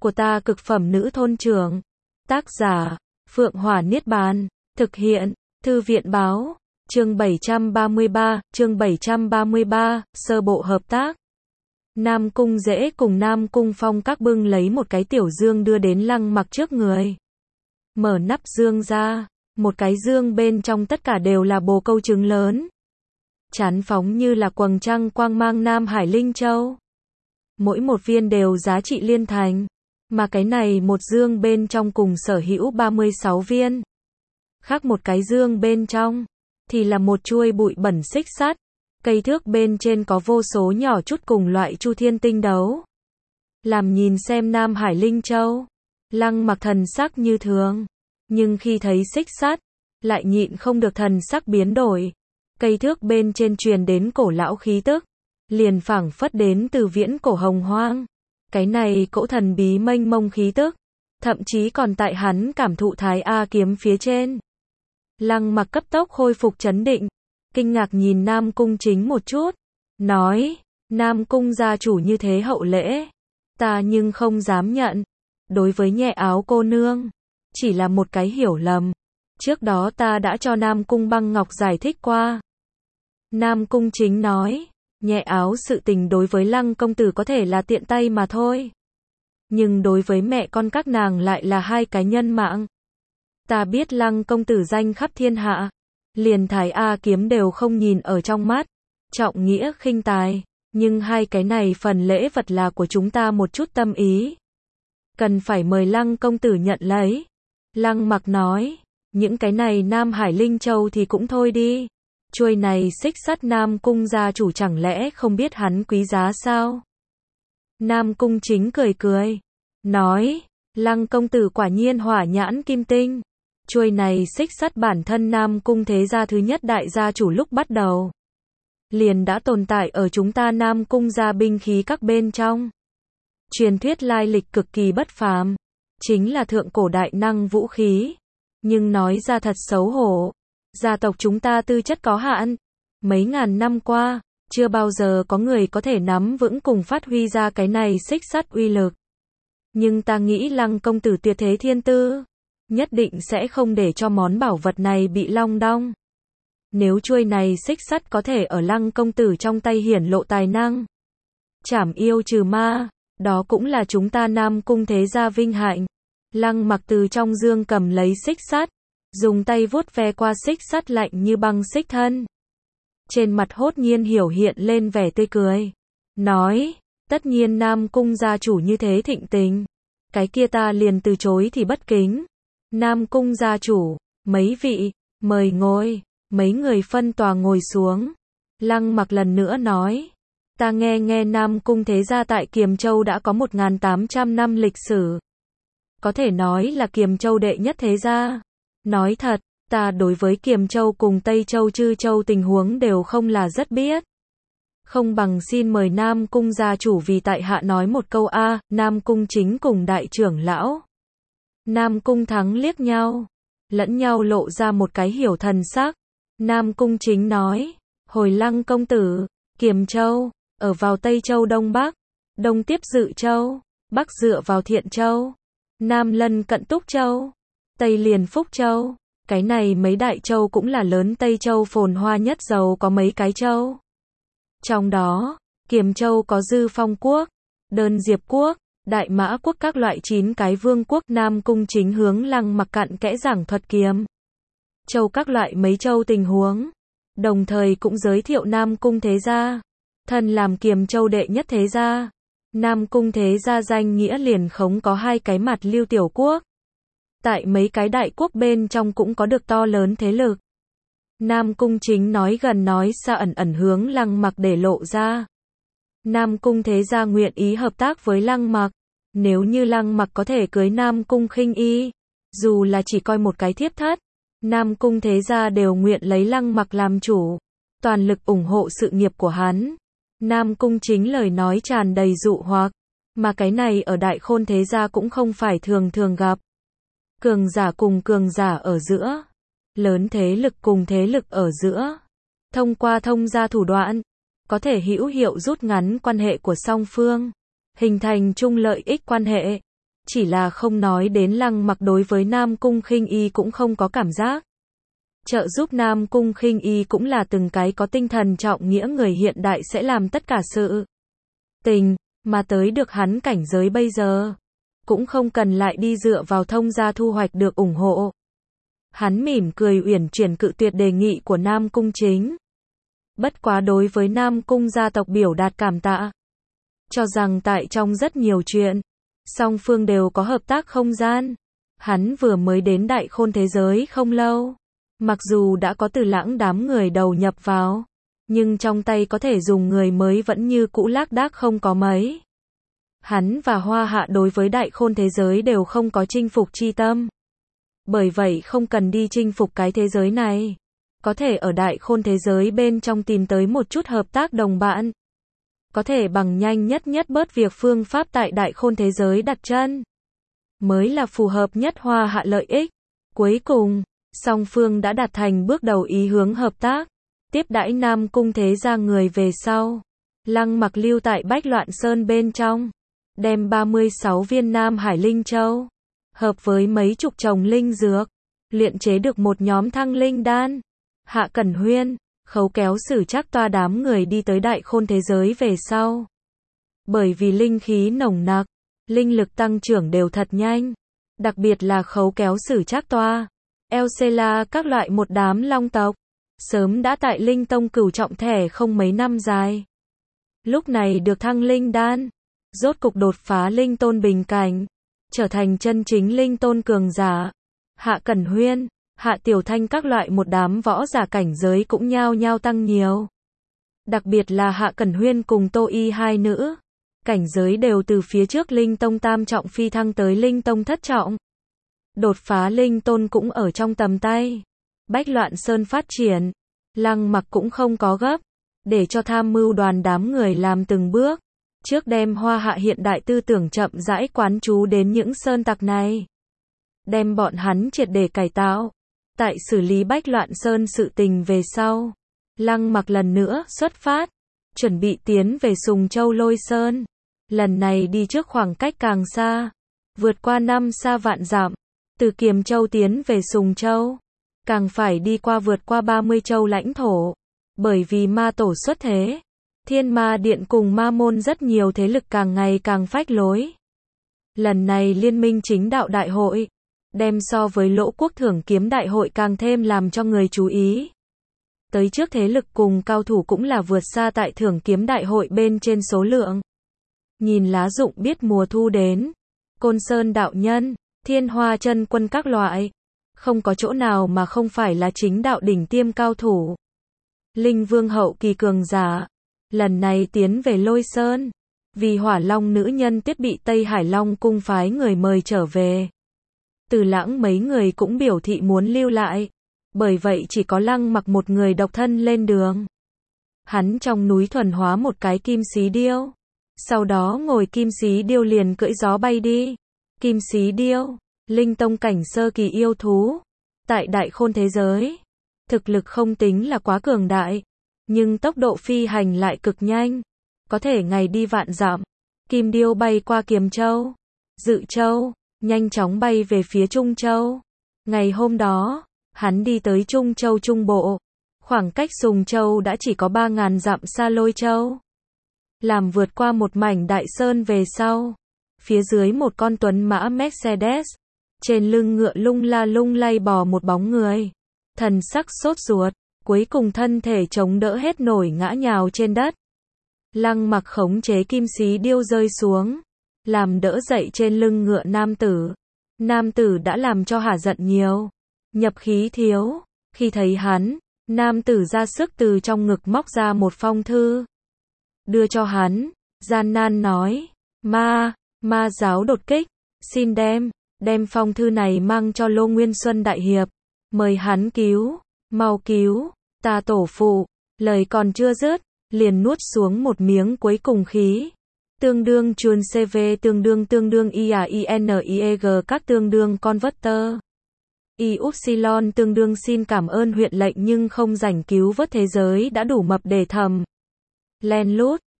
của ta cực phẩm nữ thôn trưởng. Tác giả, Phượng Hỏa Niết Bàn. Thực hiện, Thư viện Báo. Chương 733, sơ bộ hợp tác. Nam Cung Dễ cùng Nam Cung Phong các bưng lấy một cái tiểu dương đưa đến Lăng Mặc trước người. Mở nắp dương ra, một cái dương bên trong tất cả đều là bồ câu trứng lớn. Chán phóng như là quầng trăng quang mang Nam Hải Linh Châu. Mỗi một viên đều giá trị liên thành, mà cái này một dương bên trong cùng sở hữu 36 viên. Khác một cái dương bên trong, thì là một chuôi bụi bẩn xích sắt, cây thước bên trên có vô số nhỏ chút cùng loại chu thiên tinh đấu. Làm nhìn xem Nam Hải Linh Châu, Lăng Mặc thần sắc như thường, nhưng khi thấy xích sắt, lại nhịn không được thần sắc biến đổi. Cây thước bên trên truyền đến cổ lão khí tức, liền phảng phất đến từ viễn cổ hồng hoang. Cái này cỗ thần bí mênh mông khí tức, thậm chí còn tại hắn cảm thụ Thái A kiếm phía trên. Lăng Mặc cấp tốc khôi phục trấn định, kinh ngạc nhìn Nam Cung Chính một chút, nói, Nam Cung gia chủ như thế hậu lễ, ta nhưng không dám nhận. Đối với Nhẹ Áo cô nương, chỉ là một cái hiểu lầm. Trước đó ta đã cho Nam Cung Băng Ngọc giải thích qua. Nam Cung Chính nói, Nhẹ Áo sự tình đối với Lăng công tử có thể là tiện tay mà thôi, nhưng đối với mẹ con các nàng lại là hai cái nhân mạng. Ta biết Lăng công tử danh khắp thiên hạ, liền Thái A kiếm đều không nhìn ở trong mắt, trọng nghĩa khinh tài, nhưng hai cái này phần lễ vật là của chúng ta một chút tâm ý, cần phải mời Lăng công tử nhận lấy. Lăng Mặc nói, những cái này Nam Hải Linh Châu thì cũng thôi đi, chuôi này xích sắt Nam Cung gia chủ chẳng lẽ không biết hắn quý giá sao? Nam Cung Chính cười cười, nói, Lăng công tử quả nhiên hỏa nhãn kim tinh. Chuôi này xích sắt bản thân Nam Cung thế gia thứ nhất đại gia chủ lúc bắt đầu liền đã tồn tại ở chúng ta Nam Cung gia binh khí các bên trong. Truyền thuyết lai lịch cực kỳ bất phàm, chính là thượng cổ đại năng vũ khí. Nhưng nói ra thật xấu hổ, gia tộc chúng ta tư chất có hạn, mấy ngàn năm qua, chưa bao giờ có người có thể nắm vững cùng phát huy ra cái này xích sắt uy lực. Nhưng ta nghĩ Lăng công tử tuyệt thế thiên tư, nhất định sẽ không để cho món bảo vật này bị long đong. Nếu chuôi này xích sắt có thể ở Lăng công tử trong tay hiển lộ tài năng, trảm yêu trừ ma, đó cũng là chúng ta Nam Cung thế gia vinh hạnh. Lăng Mặc từ trong dương cầm lấy xích sắt, dùng tay vuốt ve qua xích sắt lạnh như băng xích thân. Trên mặt hốt nhiên hiểu hiện lên vẻ tươi cười, nói, tất nhiên Nam Cung gia chủ như thế thịnh tình, cái kia ta liền từ chối thì bất kính. Nam Cung gia chủ, mấy vị, mời ngồi. Mấy người phân tòa ngồi xuống. Lăng Mặc lần nữa nói, ta nghe Nam Cung thế gia tại Kiềm Châu đã có 1800 năm lịch sử, có thể nói là Kiềm Châu đệ nhất thế gia. Nói thật, ta đối với Kiềm Châu cùng Tây Châu Trư Châu tình huống đều không là rất biết. Không bằng xin mời Nam Cung gia chủ vì tại hạ nói một câu a. Nam Cung Chính cùng đại trưởng lão Nam Cung Thắng liếc nhau, lẫn nhau lộ ra một cái hiểu thần sắc. Nam Cung Chính nói, hồi Lăng công tử, Kiềm Châu, ở vào Tây Châu Đông Bắc, Đông tiếp Dự Châu, Bắc dựa vào Thiện Châu, Nam lân cận Túc Châu, Tây liền Phúc Châu. Cái này mấy đại châu cũng là lớn Tây Châu phồn hoa nhất giàu có mấy cái châu. Trong đó, Kiềm Châu có Dư Phong Quốc, Đơn Diệp Quốc, Đại Mã Quốc các loại 9 cái vương quốc. Nam Cung Chính hướng Lăng Mặc cặn kẽ giảng thuật Kiềm Châu các loại mấy châu tình huống, đồng thời cũng giới thiệu Nam Cung thế gia, thân làm Kiềm Châu đệ nhất thế gia. Nam Cung thế gia danh nghĩa liền khống có hai cái mặt Lưu tiểu quốc, tại mấy cái đại quốc bên trong cũng có được to lớn thế lực. Nam Cung Chính nói gần nói xa ẩn ẩn hướng Lăng Mặc để lộ ra. Nam Cung thế gia nguyện ý hợp tác với Lăng Mặc, nếu như Lăng Mặc có thể cưới Nam Cung Khinh Y, dù là chỉ coi một cái thiếp thất, Nam Cung thế gia đều nguyện lấy Lăng Mặc làm chủ, toàn lực ủng hộ sự nghiệp của hắn. Nam Cung Chính lời nói tràn đầy dụ hoặc, mà cái này ở Đại Khôn thế gia cũng không phải thường thường gặp. Cường giả cùng cường giả ở giữa, lớn thế lực cùng thế lực ở giữa, thông qua thông gia thủ đoạn, có thể hữu hiệu rút ngắn quan hệ của song phương, hình thành chung lợi ích quan hệ. Chỉ là không nói đến Lăng Mặc đối với Nam Cung Khinh Y cũng không có cảm giác. Trợ giúp Nam Cung Khinh Y cũng là từng cái có tinh thần trọng nghĩa người hiện đại sẽ làm tất cả sự tình, mà tới được hắn cảnh giới bây giờ. Cũng không cần lại đi dựa vào thông gia thu hoạch được ủng hộ. Hắn mỉm cười uyển chuyển cự tuyệt đề nghị của Nam Cung Chính. Bất quá đối với Nam Cung gia tộc biểu đạt cảm tạ. Cho rằng tại trong rất nhiều chuyện, song phương đều có hợp tác không gian. Hắn vừa mới đến Đại Khôn thế giới không lâu. Mặc dù đã có Từ Lãng đám người đầu nhập vào, nhưng trong tay có thể dùng người mới vẫn như cũ lác đác không có mấy. Hắn và Hoa Hạ đối với Đại Khôn thế giới đều không có chinh phục chi tâm. Bởi vậy không cần đi chinh phục cái thế giới này. Có thể ở Đại Khôn thế giới bên trong tìm tới một chút hợp tác đồng bạn. Có thể bằng nhanh nhất bớt việc phương pháp tại Đại Khôn thế giới đặt chân. Mới là phù hợp nhất Hoa Hạ lợi ích. Cuối cùng, song phương đã đạt thành bước đầu ý hướng hợp tác. Tiếp đãi Nam Cung thế gia người về sau. Lăng Mặc lưu tại Bách Loạn Sơn bên trong. Đem 36 viên Nam Hải Linh Châu. Hợp với mấy chục chồng linh dược. Luyện chế được một nhóm thăng linh đan. Hạ Cẩn Huyên, Khấu Kéo Sử Trác toa đám người đi tới Đại Khôn thế giới về sau. Bởi vì linh khí nồng nặc, linh lực tăng trưởng đều thật nhanh. Đặc biệt là Khấu Kéo Sử Trác toa, Elsela các loại một đám long tộc. Sớm đã tại Linh Tông cửu trọng thẻ không mấy năm dài. Lúc này được thăng linh đan. Rốt cục đột phá linh tôn bình cảnh. Trở thành chân chính linh tôn cường giả. Hạ Cẩn Huyên, Hạ Tiểu Thanh các loại một đám võ giả cảnh giới cũng nhao nhao tăng nhiều. Đặc biệt là Hạ Cẩn Huyên cùng Tô Y hai nữ. Cảnh giới đều từ phía trước linh tông tam trọng phi thăng tới linh tông thất trọng. Đột phá linh tôn cũng ở trong tầm tay. Bách Loạn Sơn phát triển. Lăng Mặc cũng không có gấp. Để cho tham mưu đoàn đám người làm từng bước. Trước đem Hoa Hạ hiện đại tư tưởng chậm rãi quán trú đến những sơn tặc này. Đem bọn hắn triệt để cải tạo. Tại xử lý Bách Loạn Sơn sự tình về sau. Lăng Mặc lần nữa xuất phát. Chuẩn bị tiến về Sùng Châu Lôi Sơn. Lần này đi trước khoảng cách càng xa. Vượt qua 5 sa vạn dặm. Từ Kiềm Châu tiến về Sùng Châu. Càng phải đi qua vượt qua 30 châu lãnh thổ. Bởi vì ma tổ xuất thế. Thiên Ma Điện cùng ma môn rất nhiều thế lực càng ngày càng phách lối. Lần này Liên minh chính đạo đại hội. Đem so với Lỗ Quốc thưởng kiếm đại hội càng thêm làm cho người chú ý. Tới trước thế lực cùng cao thủ cũng là vượt xa tại thưởng kiếm đại hội bên trên số lượng. Nhìn lá rụng biết mùa thu đến. Côn Sơn đạo nhân, Thiên Hoa chân quân các loại. Không có chỗ nào mà không phải là chính đạo đỉnh tiêm cao thủ. Linh Vương hậu kỳ cường giả. Lần này tiến về Lôi Sơn. Vì Hỏa Long nữ nhân Tuyết bị Tây Hải Long cung phái người mời trở về. Từ Lãng mấy người cũng biểu thị muốn lưu lại. Bởi vậy chỉ có Lăng Mặc một người độc thân lên đường. Hắn trong núi thuần hóa một cái kim xí điêu. Sau đó ngồi kim xí điêu liền cưỡi gió bay đi. Kim xí điêu, linh tông cảnh sơ kỳ yêu thú. Tại Đại Khôn thế giới, thực lực không tính là quá cường đại. Nhưng tốc độ phi hành lại cực nhanh. Có thể ngày đi vạn dặm. Kim điêu bay qua Kiềm Châu, Dự Châu. Nhanh chóng bay về phía Trung Châu. Ngày hôm đó, hắn đi tới Trung Châu Trung Bộ. Khoảng cách Sùng Châu đã chỉ có 3.000 dặm xa Lôi Châu. Làm vượt qua một mảnh đại sơn về sau. Phía dưới một con tuấn mã Mercedes. Trên lưng ngựa lung lay bò một bóng người. Thần sắc sốt ruột. Cuối cùng thân thể chống đỡ hết nổi ngã nhào trên đất. Lăng Mặc khống chế kim xí điêu rơi xuống. Làm đỡ dậy trên lưng ngựa nam tử. Nam tử đã làm cho hả giận nhiều. Nhập khí thiếu. Khi thấy hắn, nam tử ra sức từ trong ngực móc ra một phong thư. Đưa cho hắn, gian nan nói. Ma giáo đột kích. Xin đem phong thư này mang cho Lô Nguyên Xuân Đại Hiệp. Mời hắn mau cứu, ta tổ phụ. Lời còn chưa dứt, liền nuốt xuống một miếng cuối cùng khí. Tương đương chuồn CV tương đương IAINIEG các tương đương converter. Yupsilon tương đương xin cảm ơn huyện lệnh nhưng không rảnh cứu vớt thế giới đã đủ mập để thầm. Len lút,